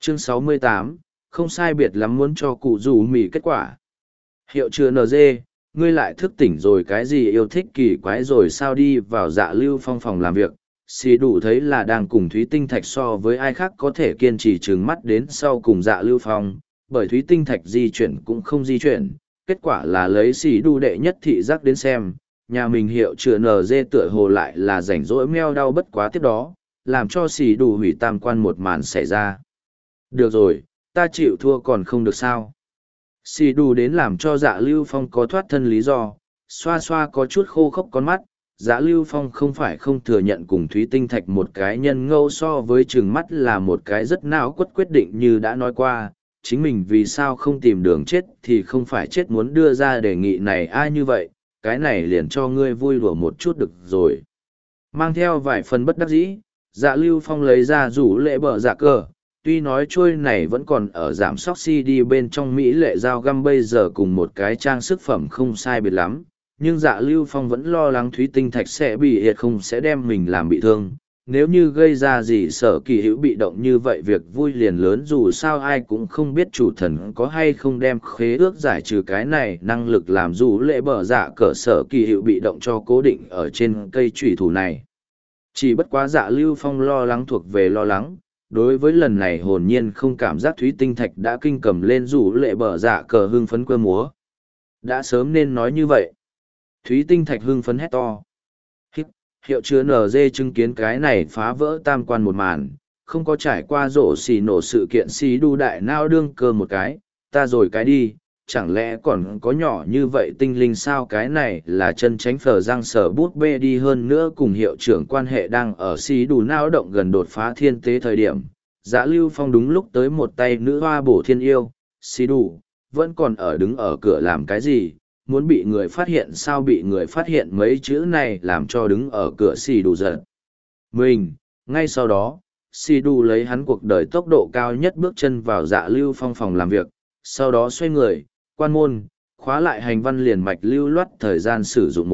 Chương 68, không sai biệt lắm muốn cho cụ rủ mì kết quả. Hiệu chứa NG, ngươi lại thức tỉnh rồi cái gì yêu thích kỳ quái rồi sao đi vào Dạ Lưu Phong phòng làm việc. Xì đủ thấy là đang cùng Thúy Tinh Thạch so với ai khác có thể kiên trì trừng mắt đến sau cùng Dạ Lưu Phong, bởi Thúy Tinh Thạch di chuyển cũng không di chuyển, kết quả là lấy xì đủ đệ nhất thị giác đến xem, nhà mình hiệu chứa NG tựa hồ lại là rảnh rỗi meo đau bất quá tiếp đó, làm cho xì đủ hủy tam quan một màn xảy ra. Được rồi, ta chịu thua còn không được sao. Xì đủ đến làm cho Dạ Lưu Phong có thoát thân lý do, xoa xoa có chút khô khốc con mắt. Dạ Lưu Phong không phải không thừa nhận cùng Thúy Tinh Thạch một cái nhân ngâu so với trừng mắt là một cái rất não quất quyết định như đã nói qua, chính mình vì sao không tìm đường chết thì không phải chết muốn đưa ra đề nghị này ai như vậy, cái này liền cho ngươi vui đùa một chút được rồi. Mang theo vài phần bất đắc dĩ, Dạ Lưu Phong lấy ra rủ lệ bờ dạ cờ, tuy nói trôi này vẫn còn ở giảm sóc CD bên trong Mỹ lệ dao găm bây giờ cùng một cái trang sức phẩm không sai biệt lắm, nhưng Dạ Lưu Phong vẫn lo lắng Thúy Tinh Thạch sẽ bị hiệt không sẽ đem mình làm bị thương. Nếu như gây ra gì sở kỳ hữu bị động như vậy việc vui liền lớn dù sao ai cũng không biết chủ thần có hay không đem khế ước giải trừ cái này năng lực làm dù lệ bờ dạ cỡ sở kỳ hữu bị động cho cố định ở trên cây trùy thủ này. Chỉ bất quá Dạ Lưu Phong lo lắng thuộc về lo lắng, đối với lần này hồn nhiên không cảm giác Thúy Tinh Thạch đã kinh cầm lên dù lệ bờ dạ cờ hưng phấn quơ múa. Đã sớm nên nói như vậy. Thúy Tinh Thạch hưng phấn hét to. Hiệu chứa NG chứng kiến cái này phá vỡ tam quan một màn, không có trải qua rổ xì nổ sự kiện xì đu đại nao đương cơ một cái, ta rồi cái đi, chẳng lẽ còn có nhỏ như vậy tinh linh sao cái này là chân tránh phở răng sở bút bê đi hơn nữa cùng hiệu trưởng quan hệ đang ở xì đu nao động gần đột phá thiên tế thời điểm. Dạ Lưu Phong đúng lúc tới một tay nữ hoa bổ thiên yêu, xì đu, vẫn còn ở đứng ở cửa làm cái gì muốn bị người phát hiện sao bị người phát hiện mấy chữ này làm cho đứng ở cửa xì đủ giận. Mình, ngay sau đó, xì đủ lấy hắn cuộc đời tốc độ cao nhất bước chân vào Dạ Lưu Phong phòng làm việc, sau đó xoay người, quan môn, khóa lại hành văn liền mạch lưu loát thời gian sử dụng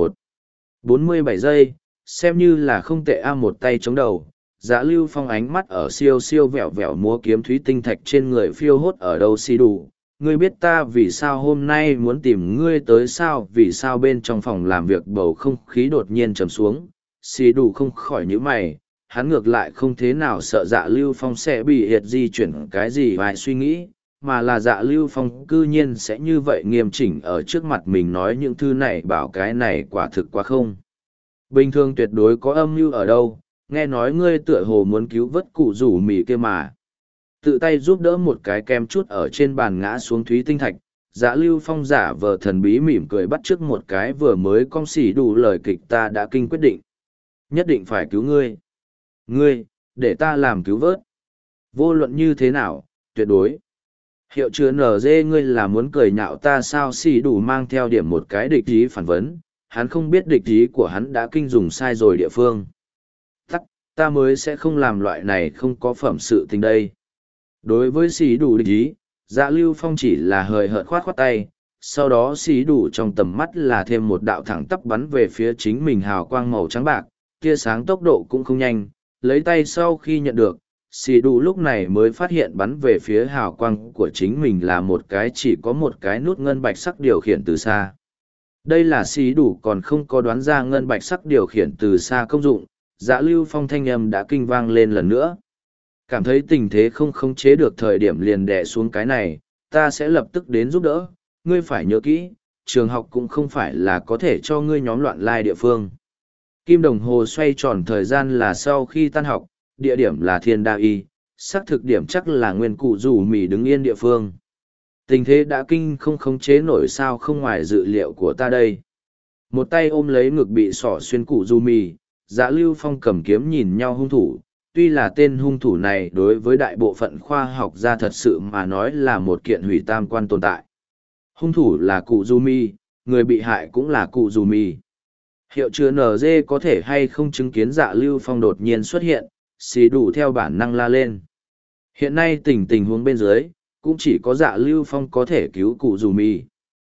1:47 giây, xem như là không tệ một tay chống đầu. Dạ Lưu Phong ánh mắt ở siêu siêu vẹo vẹo múa kiếm Thúy Tinh Thạch trên người phiêu hốt ở đâu xì đủ. Ngươi biết ta vì sao hôm nay muốn tìm ngươi tới sao vì sao bên trong phòng làm việc bầu không khí đột nhiên trầm xuống, xì đủ không khỏi nhíu mày, hắn ngược lại không thế nào sợ Dạ Lưu Phong sẽ bị hiệt di chuyển cái gì vài suy nghĩ, mà là Dạ Lưu Phong cư nhiên sẽ như vậy nghiêm chỉnh ở trước mặt mình nói những thứ này bảo cái này quả thực quá không. Bình thường tuyệt đối có âm mưu ở đâu, nghe nói ngươi tựa hồ muốn cứu vớt cụ rủ mì kia mà. Tự tay giúp đỡ một cái kem chút ở trên bàn ngã xuống Thúy Tinh Thạch, Dạ Lưu Phong giả vờ thần bí mỉm cười bắt trước một cái vừa mới cong xỉ đủ lời kịch ta đã kinh quyết định. Nhất định phải cứu ngươi. Ngươi, để ta làm cứu vớt. Vô luận như thế nào, tuyệt đối. Hiệu chứa NG ngươi là muốn cười nhạo ta sao xỉ đủ mang theo điểm một cái địch ý phản vấn, hắn không biết địch ý của hắn đã kinh dùng sai rồi địa phương. Tắc, ta mới sẽ không làm loại này không có phẩm sự tình đây. Đối với xí đủ địch ý, Dạ Lưu Phong chỉ là hời hợt khoát khoát tay, sau đó xí đủ trong tầm mắt là thêm một đạo thẳng tắp bắn về phía chính mình hào quang màu trắng bạc, tia sáng tốc độ cũng không nhanh, lấy tay sau khi nhận được, xí đủ lúc này mới phát hiện bắn về phía hào quang của chính mình là một cái chỉ có một cái nút ngân bạch sắc điều khiển từ xa. Đây là xí đủ còn không có đoán ra ngân bạch sắc điều khiển từ xa công dụng, Dạ Lưu Phong thanh âm đã kinh vang lên lần nữa. Cảm thấy tình thế không khống chế được thời điểm liền đè xuống cái này, ta sẽ lập tức đến giúp đỡ, ngươi phải nhớ kỹ, trường học cũng không phải là có thể cho ngươi nhóm loạn lai địa phương. Kim đồng hồ xoay tròn thời gian là sau khi tan học, địa điểm là Thiên Đa Y, xác thực điểm chắc là nguyên cụ rủ mì đứng yên địa phương. Tình thế đã kinh không khống chế nổi sao không ngoài dự liệu của ta đây. Một tay ôm lấy ngực bị sỏ xuyên cụ rủ mì, Dạ Lưu Phong cầm kiếm nhìn nhau hung thủ. Tuy là tên hung thủ này đối với đại bộ phận khoa học gia thật sự mà nói là một kiện hủy tam quan tồn tại. Hung thủ là cụ Yumi, người bị hại cũng là cụ Yumi. Hiệu chứa NG có thể hay không chứng kiến Dạ Lưu Phong đột nhiên xuất hiện, xì đủ theo bản năng la lên. Hiện nay tình huống bên dưới, cũng chỉ có Dạ Lưu Phong có thể cứu cụ Yumi.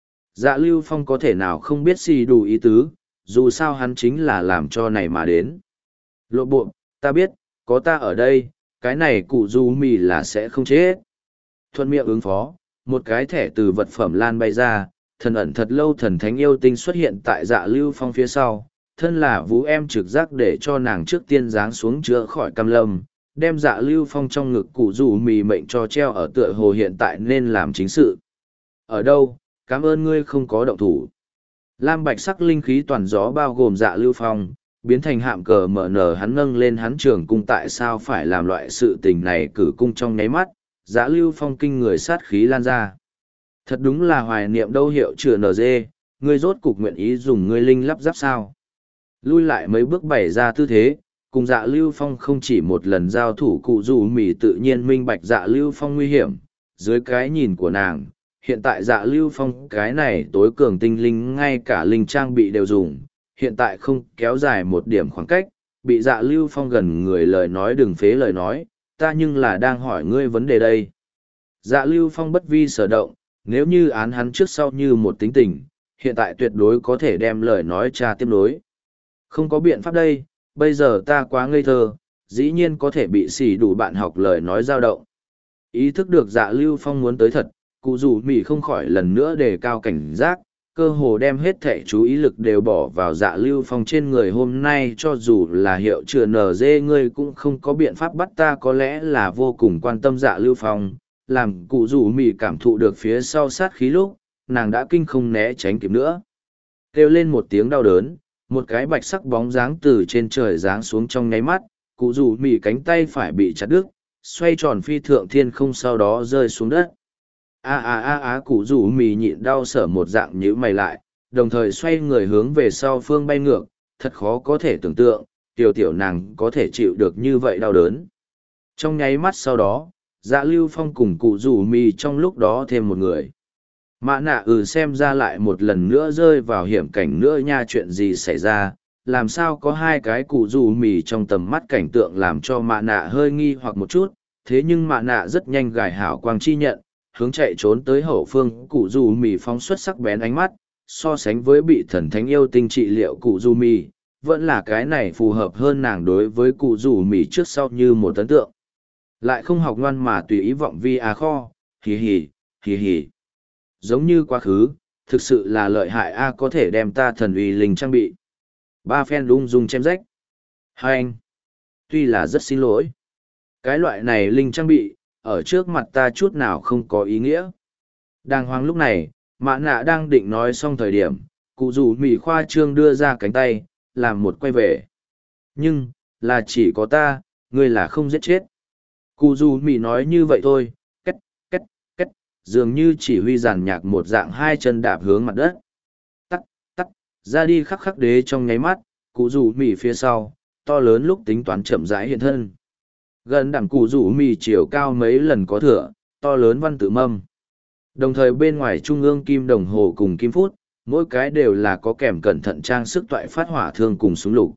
Dạ Lưu Phong có thể nào không biết xì đủ ý tứ, dù sao hắn chính là làm cho này mà đến. Lộ bộ, ta biết, có ta ở đây, cái này cụ dù mì là sẽ không chết. Thuận miệng ứng phó, một cái thẻ từ vật phẩm lan bay ra, thần ẩn thật lâu thần thánh yêu tinh xuất hiện tại Dạ Lưu Phong phía sau, thân là vũ em trực giác để cho nàng trước tiên giáng xuống chữa khỏi cam lâm, đem Dạ Lưu Phong trong ngực cụ dù mì mệnh cho treo ở tựa hồ hiện tại nên làm chính sự. Ở đâu, cảm ơn ngươi không có động thủ. Lam bạch sắc linh khí toàn gió bao gồm Dạ Lưu Phong, biến thành hạm cờ mở nở hắn nâng lên hắn trường cung tại sao phải làm loại sự tình này cử cung trong nháy mắt, Dạ Lưu Phong kinh người sát khí lan ra. Thật đúng là hoài niệm đâu hiệu chữa NG, ngươi rốt cục nguyện ý dùng ngươi linh lắp ráp sao. Lui lại mấy bước bày ra tư thế, cùng Dạ Lưu Phong không chỉ một lần giao thủ cụ dù mì tự nhiên minh bạch Dạ Lưu Phong nguy hiểm, dưới cái nhìn của nàng, hiện tại Dạ Lưu Phong cái này tối cường tinh linh ngay cả linh trang bị đều dùng, hiện tại không kéo dài một điểm khoảng cách, bị Dạ Lưu Phong gần người lời nói đừng phế lời nói, ta nhưng là đang hỏi ngươi vấn đề đây. Dạ Lưu Phong bất vi sở động, nếu như án hắn trước sau như một tính tình, hiện tại tuyệt đối có thể đem lời nói tra tiếp nối. Không có biện pháp đây, bây giờ ta quá ngây thơ, dĩ nhiên có thể bị xỉ đủ bạn học lời nói dao động. Ý thức được Dạ Lưu Phong muốn tới thật, cụ dù mỉ không khỏi lần nữa đề cao cảnh giác, cơ hồ đem hết thể chú ý lực đều bỏ vào Dạ Lưu Phong trên người hôm nay, cho dù là hiệu chữa NG ngươi cũng không có biện pháp bắt ta, có lẽ là vô cùng quan tâm Dạ Lưu Phong, làm cụ dù mỉ cảm thụ được phía sau sát khí lúc, nàng đã kinh không né tránh kịp nữa. Kêu lên một tiếng đau đớn, một cái bạch sắc bóng dáng từ trên trời giáng xuống trong nháy mắt, cụ dù mỉ cánh tay phải bị chặt đứt, xoay tròn phi thượng thiên không sau đó rơi xuống đất. Cụ rủ mì nhịn đau sở một dạng nhíu mày lại, đồng thời xoay người hướng về sau phương bay ngược, thật khó có thể tưởng tượng, tiểu nàng có thể chịu được như vậy đau đớn. Trong nháy mắt sau đó, Dạ Lưu Phong cùng cụ rủ mì trong lúc đó thêm một người. Mã nạ xem ra lại một lần nữa rơi vào hiểm cảnh nữa nha, chuyện gì xảy ra, làm sao có hai cái cụ rủ mì trong tầm mắt cảnh tượng làm cho mã nạ hơi nghi hoặc một chút, thế nhưng mã nạ rất nhanh gài hảo quang chi nhận, hướng chạy trốn tới hậu phương cụ dù mì phóng xuất sắc bén ánh mắt, so sánh với bị thần thánh yêu tinh trị liệu cụ dù mì, vẫn là cái này phù hợp hơn nàng đối với cụ dù mì trước sau như một ấn tượng. Lại không học ngoan mà tùy ý vọng vi kho, hì hì, hì hì. Giống như quá khứ, thực sự là lợi hại có thể đem ta thần uy linh trang bị. Ba phen lung dung chém rách. Hai anh. Tuy là rất xin lỗi. Cái loại này linh trang bị, ở trước mặt ta chút nào không có ý nghĩa. Đàng hoàng lúc này, mã nạ đang định nói xong thời điểm, cụ rủ mỉ khoa trương đưa ra cánh tay, làm một quay về. Nhưng, là chỉ có ta, ngươi là không giết chết. Cụ rủ mỉ nói như vậy thôi, két, két, két, dường như chỉ huy giàn nhạc một dạng hai chân đạp hướng mặt đất. Tắt, tắt, ra đi khắc khắc đế trong nháy mắt, cụ rủ mỉ phía sau, to lớn lúc tính toán chậm rãi hiện thân. Gần đẳng cụ rủ mì chiều cao mấy lần có thừa, to lớn văn tự mâm. Đồng thời bên ngoài trung ương kim đồng hồ cùng kim phút, mỗi cái đều là có kèm cẩn thận trang sức toại phát hỏa thương cùng súng lục.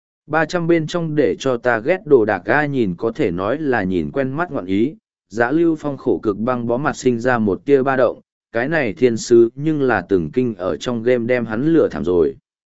300 bên trong để cho ta ghét đồ đạc ai nhìn có thể nói là nhìn quen mắt ngọn ý. Giá Lưu Phong khổ cực băng bó mặt sinh ra một tia ba động, cái này thiên sứ nhưng là từng kinh ở trong game đem hắn lửa thảm rồi.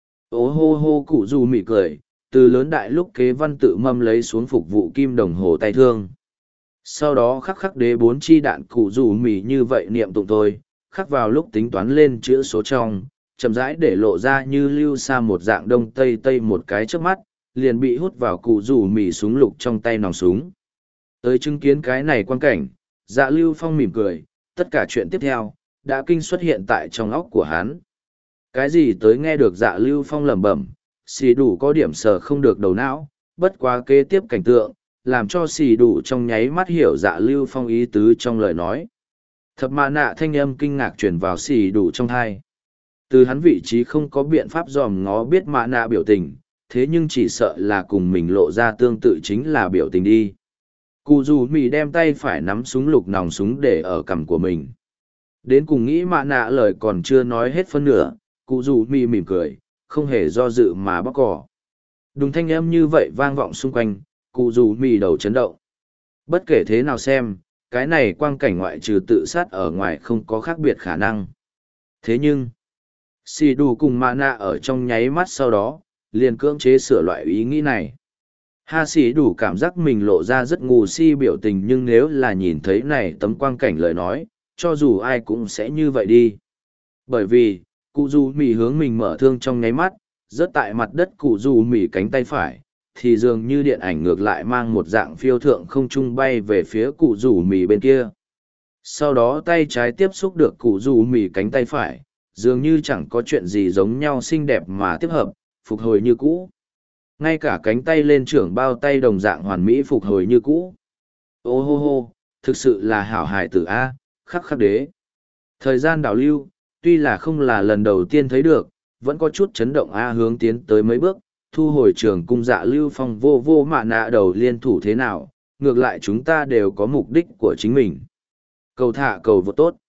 Ô hô hô cụ rủ mì cười. Từ lớn đại lúc kế văn tự mâm lấy xuống phục vụ kim đồng hồ tay thương. Sau đó khắc khắc đế 4 chi đạn cụ rủ mì như vậy niệm tụng thôi, khắc vào lúc tính toán lên chữ số trong, chậm rãi để lộ ra như lưu xa một dạng đông tây tây một cái trước mắt, liền bị hút vào cụ rủ mì súng lục trong tay nòng súng. Tới chứng kiến cái này quan cảnh, Dạ Lưu Phong mỉm cười, tất cả chuyện tiếp theo, đã kinh xuất hiện tại trong óc của hắn. Cái gì tới nghe được Dạ Lưu Phong lẩm bẩm, xì đủ có điểm sờ không được đầu não, bất quá kế tiếp cảnh tượng, làm cho xì đủ trong nháy mắt hiểu Dạ Lưu Phong ý tứ trong lời nói. Thập mã nạ thanh âm kinh ngạc truyền vào xì đủ trong thai. Từ hắn vị trí không có biện pháp dòm ngó biết mã nạ biểu tình, thế nhưng chỉ sợ là cùng mình lộ ra tương tự chính là biểu tình đi. Cụ dù mì đem tay phải nắm súng lục nòng súng để ở cằm của mình. Đến cùng nghĩ mã nạ lời còn chưa nói hết phân nửa, cụ dù mì mỉm cười, không hề do dự mà bóc cỏ. Đùng thanh âm như vậy vang vọng xung quanh, cụ dù mì đầu chấn động. Bất kể thế nào xem, cái này quang cảnh ngoại trừ tự sát ở ngoài không có khác biệt khả năng. Thế nhưng, xì đủ cùng mã nạ ở trong nháy mắt sau đó, liền cưỡng chế sửa loại ý nghĩ này. Ha sĩ đủ cảm giác mình lộ ra rất ngu si biểu tình, nhưng nếu là nhìn thấy này tấm quang cảnh lời nói, cho dù ai cũng sẽ như vậy đi. Bởi vì, cụ dù mì hướng mình mở thương trong nháy mắt, rớt tại mặt đất cụ dù mì cánh tay phải, thì dường như điện ảnh ngược lại mang một dạng phiêu thượng không trung bay về phía cụ dù mì bên kia. Sau đó tay trái tiếp xúc được cụ dù mì cánh tay phải, dường như chẳng có chuyện gì giống nhau, xinh đẹp mà tiếp hợp, phục hồi như cũ. Ngay cả cánh tay lên trưởng bao tay đồng dạng hoàn mỹ phục hồi như cũ. Ô hô hô, thực sự là hảo hài tử A, khắc khắc đế. Thời gian đảo lưu, tuy là không là lần đầu tiên thấy được, vẫn có chút chấn động A hướng tiến tới mấy bước, thu hồi trường cung Dạ Lưu Phong vô vô mạ nạ đầu liên thủ thế nào, ngược lại chúng ta đều có mục đích của chính mình. Cầu thả cầu vô tốt.